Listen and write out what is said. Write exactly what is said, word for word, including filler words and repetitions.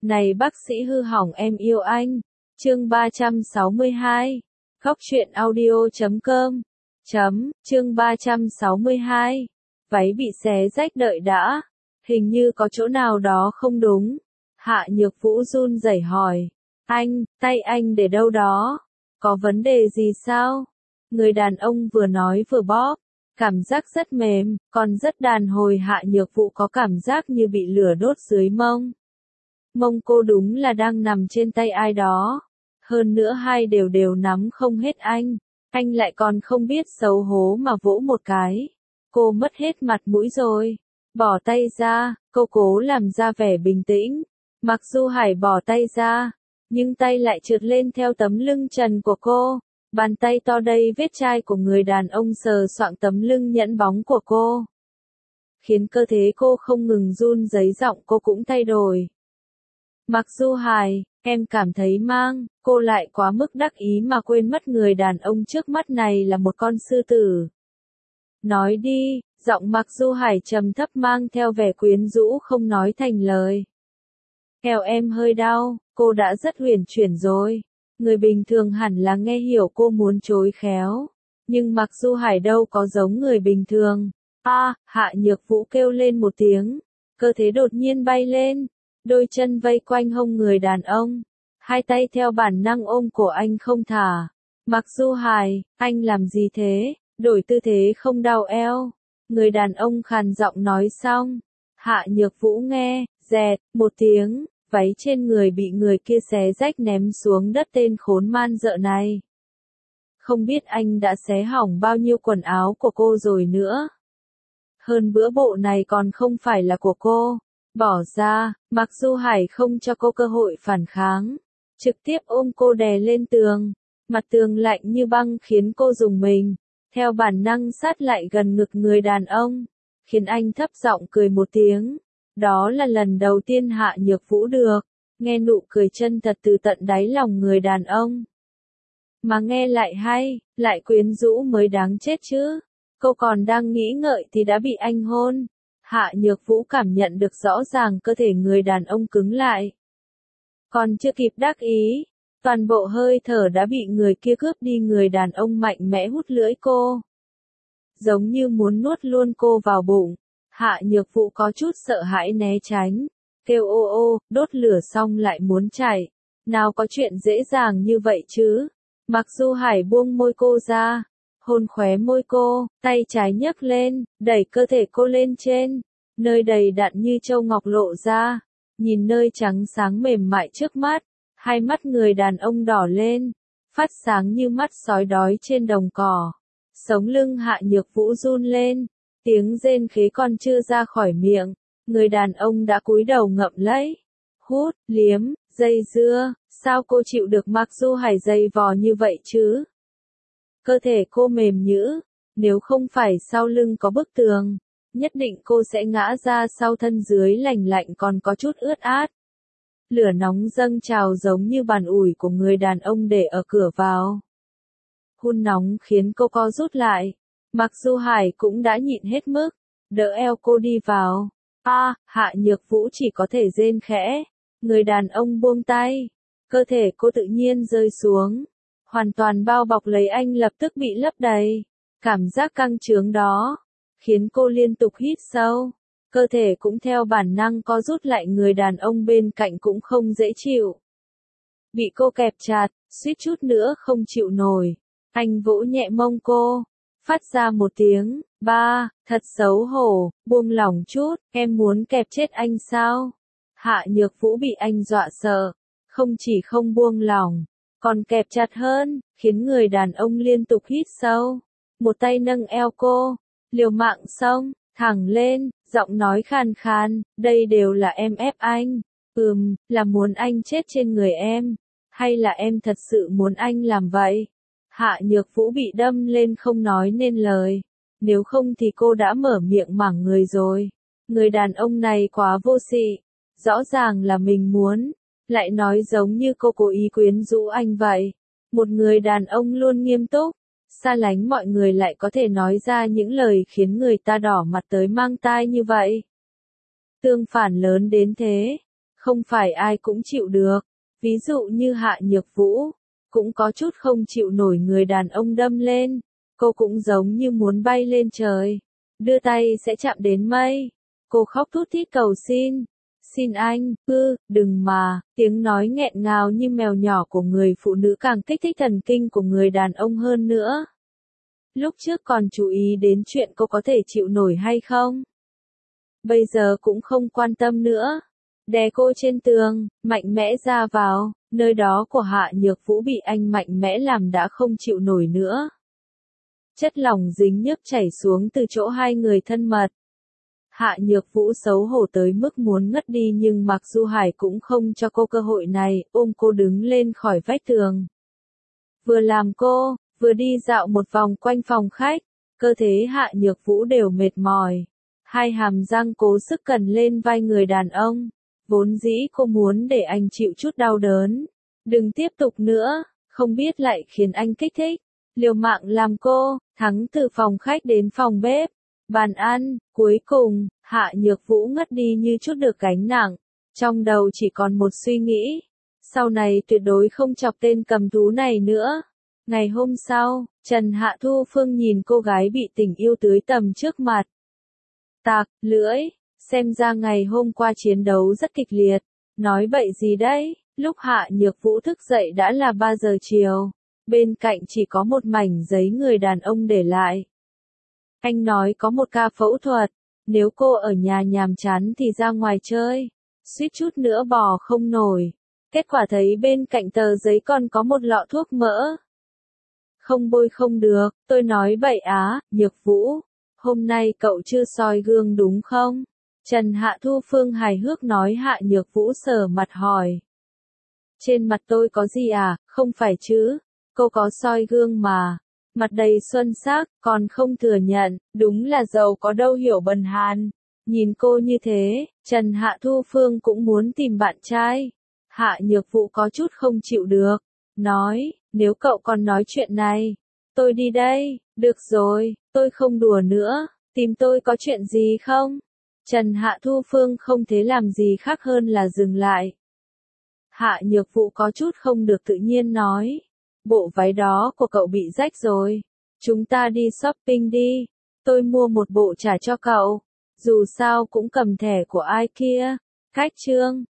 Này bác sĩ hư hỏng em yêu anh. Chương ba trăm sáu mươi hai. Góc truyện audio chấm com. Chấm, chương ba trăm sáu mươi hai. Váy bị xé rách đợi đã. Hình như có chỗ nào đó không đúng. Hạ Nhược Vũ run rẩy hỏi. Anh, tay anh để đâu đó? Có vấn đề gì sao? Người đàn ông vừa nói vừa bóp. Cảm giác rất mềm, còn rất đàn hồi. Hạ Nhược Vũ có cảm giác như bị lửa đốt dưới mông. Mông cô đúng là đang nằm trên tay ai đó. Hơn nữa hai đều đều nắm không hết anh. Anh lại còn không biết xấu hố mà vỗ một cái. Cô mất hết mặt mũi rồi. Bỏ tay ra, cô cố làm ra vẻ bình tĩnh. Mặc dù Hải bỏ tay ra, nhưng tay lại trượt lên theo tấm lưng trần của cô. Bàn tay to đầy vết chai của người đàn ông sờ soạng tấm lưng nhẵn bóng của cô. Khiến cơ thể cô không ngừng run rẩy, giọng cô cũng thay đổi. Mặc dù Hải, em cảm thấy mang, cô lại quá mức đắc ý mà quên mất người đàn ông trước mắt này là một con sư tử. Nói đi, giọng Mặc dù Hải trầm thấp mang theo vẻ quyến rũ không nói thành lời. Eo em hơi đau, cô đã rất uyển chuyển rồi. Người bình thường hẳn là nghe hiểu cô muốn chối khéo. Nhưng Mặc dù Hải đâu có giống người bình thường. A, à, Hạ Nhược Vũ kêu lên một tiếng. Cơ thể đột nhiên bay lên. Đôi chân vây quanh hông người đàn ông. Hai tay theo bản năng ôm cổ anh không thả. Mặc dù Hải, anh làm gì thế? Đổi tư thế không đau eo. Người đàn ông khàn giọng nói xong. Hạ Nhược Vũ nghe, dẹt, một tiếng. Váy trên người bị người kia xé rách ném xuống đất, tên khốn man dợ này. Không biết anh đã xé hỏng bao nhiêu quần áo của cô rồi nữa. Hơn bữa bộ này còn không phải là của cô. Bỏ ra, Mặc dù Hải không cho cô cơ hội phản kháng. Trực tiếp ôm cô đè lên tường. Mặt tường lạnh như băng khiến cô rùng mình. Theo bản năng sát lại gần ngực người đàn ông. Khiến anh thấp giọng cười một tiếng. Đó là lần đầu tiên Hạ Nhược Vũ được nghe nụ cười chân thật từ tận đáy lòng người đàn ông. Mà nghe lại hay, lại quyến rũ mới đáng chết chứ. Cô còn đang nghĩ ngợi thì đã bị anh hôn. Hạ Nhược Vũ cảm nhận được rõ ràng cơ thể người đàn ông cứng lại. Còn chưa kịp đắc ý, toàn bộ hơi thở đã bị người kia cướp đi. Người đàn ông mạnh mẽ hút lưỡi cô. Giống như muốn nuốt luôn cô vào bụng. Hạ Nhược Vũ có chút sợ hãi né tránh. Kêu ô ô, đốt lửa xong lại muốn chạy. Nào có chuyện dễ dàng như vậy chứ. Mặc dù Hải buông môi cô ra. Hôn khóe môi cô, tay trái nhấc lên, đẩy cơ thể cô lên trên. Nơi đầy đặn như châu ngọc lộ ra. Nhìn nơi trắng sáng mềm mại trước mắt. Hai mắt người đàn ông đỏ lên. Phát sáng như mắt sói đói trên đồng cỏ. Sống lưng Hạ Nhược Vũ run lên. Tiếng rên khế còn chưa ra khỏi miệng. Người đàn ông đã cúi đầu ngậm lấy. Hút, liếm, dây dưa. Sao cô chịu được Mặc dù Hải dây vò như vậy chứ? Cơ thể cô mềm nhũn, nếu không phải sau lưng có bức tường, nhất định cô sẽ ngã ra sau, thân dưới lành lạnh còn có chút ướt át. Lửa nóng dâng trào giống như bàn ủi của người đàn ông để ở cửa vào. Hun nóng khiến cô co rút lại. Mặc dù Hải cũng đã nhịn hết mức, đỡ eo cô đi vào. A, à, Hạ Nhược Vũ chỉ có thể rên khẽ. Người đàn ông buông tay, cơ thể cô tự nhiên rơi xuống. Hoàn toàn bao bọc lấy anh lập tức bị lấp đầy. Cảm giác căng trướng đó khiến cô liên tục hít sâu. Cơ thể cũng theo bản năng co rút lại. Người đàn ông bên cạnh cũng không dễ chịu. Bị cô kẹp chặt, suýt chút nữa không chịu nổi. Anh vỗ nhẹ mông cô, phát ra một tiếng, ba, thật xấu hổ, buông lỏng chút, em muốn kẹp chết anh sao? Hạ Nhược Vũ bị anh dọa sợ. Không chỉ không buông lỏng, còn kẹp chặt hơn, khiến người đàn ông liên tục hít sâu. Một tay nâng eo cô, liều mạng xông thẳng lên, giọng nói khàn khàn, đây đều là em ép anh. Ừm, là muốn anh chết trên người em, hay là em thật sự muốn anh làm vậy? Hạ Nhược Vũ bị đâm lên không nói nên lời. Nếu không thì cô đã mở miệng mảng người rồi. Người đàn ông này quá vô sỉ. Rõ ràng là mình muốn, lại nói giống như cô cố ý quyến rũ anh vậy. Một người đàn ông luôn nghiêm túc, xa lánh mọi người lại có thể nói ra những lời khiến người ta đỏ mặt tới mang tai như vậy. Tương phản lớn đến thế. không phải ai cũng chịu được. Ví dụ như Hạ Nhược Vũ, cũng có chút không chịu nổi người đàn ông đâm lên. Cô cũng giống như muốn bay lên trời, đưa tay sẽ chạm đến mây. Cô khóc thút thít cầu xin. Xin anh, ư, đừng mà, tiếng nói nghẹn ngào như mèo nhỏ của người phụ nữ càng kích thích thần kinh của người đàn ông hơn nữa. Lúc trước còn chú ý đến chuyện cô có thể chịu nổi hay không. Bây giờ cũng không quan tâm nữa. Đè cô trên tường, mạnh mẽ ra vào, nơi đó của Hạ Nhược Vũ bị anh mạnh mẽ làm đã không chịu nổi nữa. Chất lỏng dính nhớp chảy xuống từ chỗ hai người thân mật. Hạ Nhược Vũ xấu hổ tới mức muốn ngất đi nhưng Mạc Du Hải cũng không cho cô cơ hội này, ôm cô đứng lên khỏi vách tường. Vừa làm cô, vừa đi dạo một vòng quanh phòng khách, cơ thể Hạ Nhược Vũ đều mệt mỏi. Hai hàm răng cố sức cần lên vai người đàn ông. Vốn dĩ cô muốn để anh chịu chút đau đớn. Đừng tiếp tục nữa, không biết lại khiến anh kích thích. Liều mạng làm cô, thắng từ phòng khách đến phòng bếp. Bàn ăn, cuối cùng, Hạ Nhược Vũ ngất đi như chút được gánh nặng. Trong đầu chỉ còn một suy nghĩ. Sau này tuyệt đối không chọc tên cầm thú này nữa. Ngày hôm sau, Trần Hạ Thu Phương nhìn cô gái bị tình yêu tưới tầm trước mặt. Tạc, lưỡi, xem ra ngày hôm qua chiến đấu rất kịch liệt. Nói bậy gì đấy, lúc Hạ Nhược Vũ thức dậy đã là ba giờ chiều. Bên cạnh chỉ có một mảnh giấy người đàn ông để lại. Anh nói có một ca phẫu thuật, nếu cô ở nhà nhàm chán thì ra ngoài chơi. Suýt chút nữa bò không nổi. Kết quả thấy bên cạnh tờ giấy còn có một lọ thuốc mỡ. Không bôi không được, tôi nói bậy á, Nhược Vũ. Hôm nay cậu chưa soi gương đúng không? Trần Hạ Thu Phương hài hước nói. Hạ Nhược Vũ sờ mặt hỏi. Trên mặt tôi có gì à, không phải chứ? Cô có soi gương mà. Mặt đầy xuân sắc, còn không thừa nhận, đúng là giàu có đâu hiểu bần hàn. Nhìn cô như thế, Trần Hạ Thu Phương cũng muốn tìm bạn trai. Hạ Nhược Vũ có chút không chịu được. Nói, nếu cậu còn nói chuyện này, tôi đi đây. Được rồi, tôi không đùa nữa. Tìm tôi có chuyện gì không? Trần Hạ Thu Phương không thể làm gì khác hơn là dừng lại. Hạ Nhược Vũ có chút không được tự nhiên nói. Bộ váy đó của cậu bị rách rồi. Chúng ta đi shopping đi. Tôi mua một bộ trả cho cậu. Dù sao cũng cầm thẻ của ai kia. Khách trương.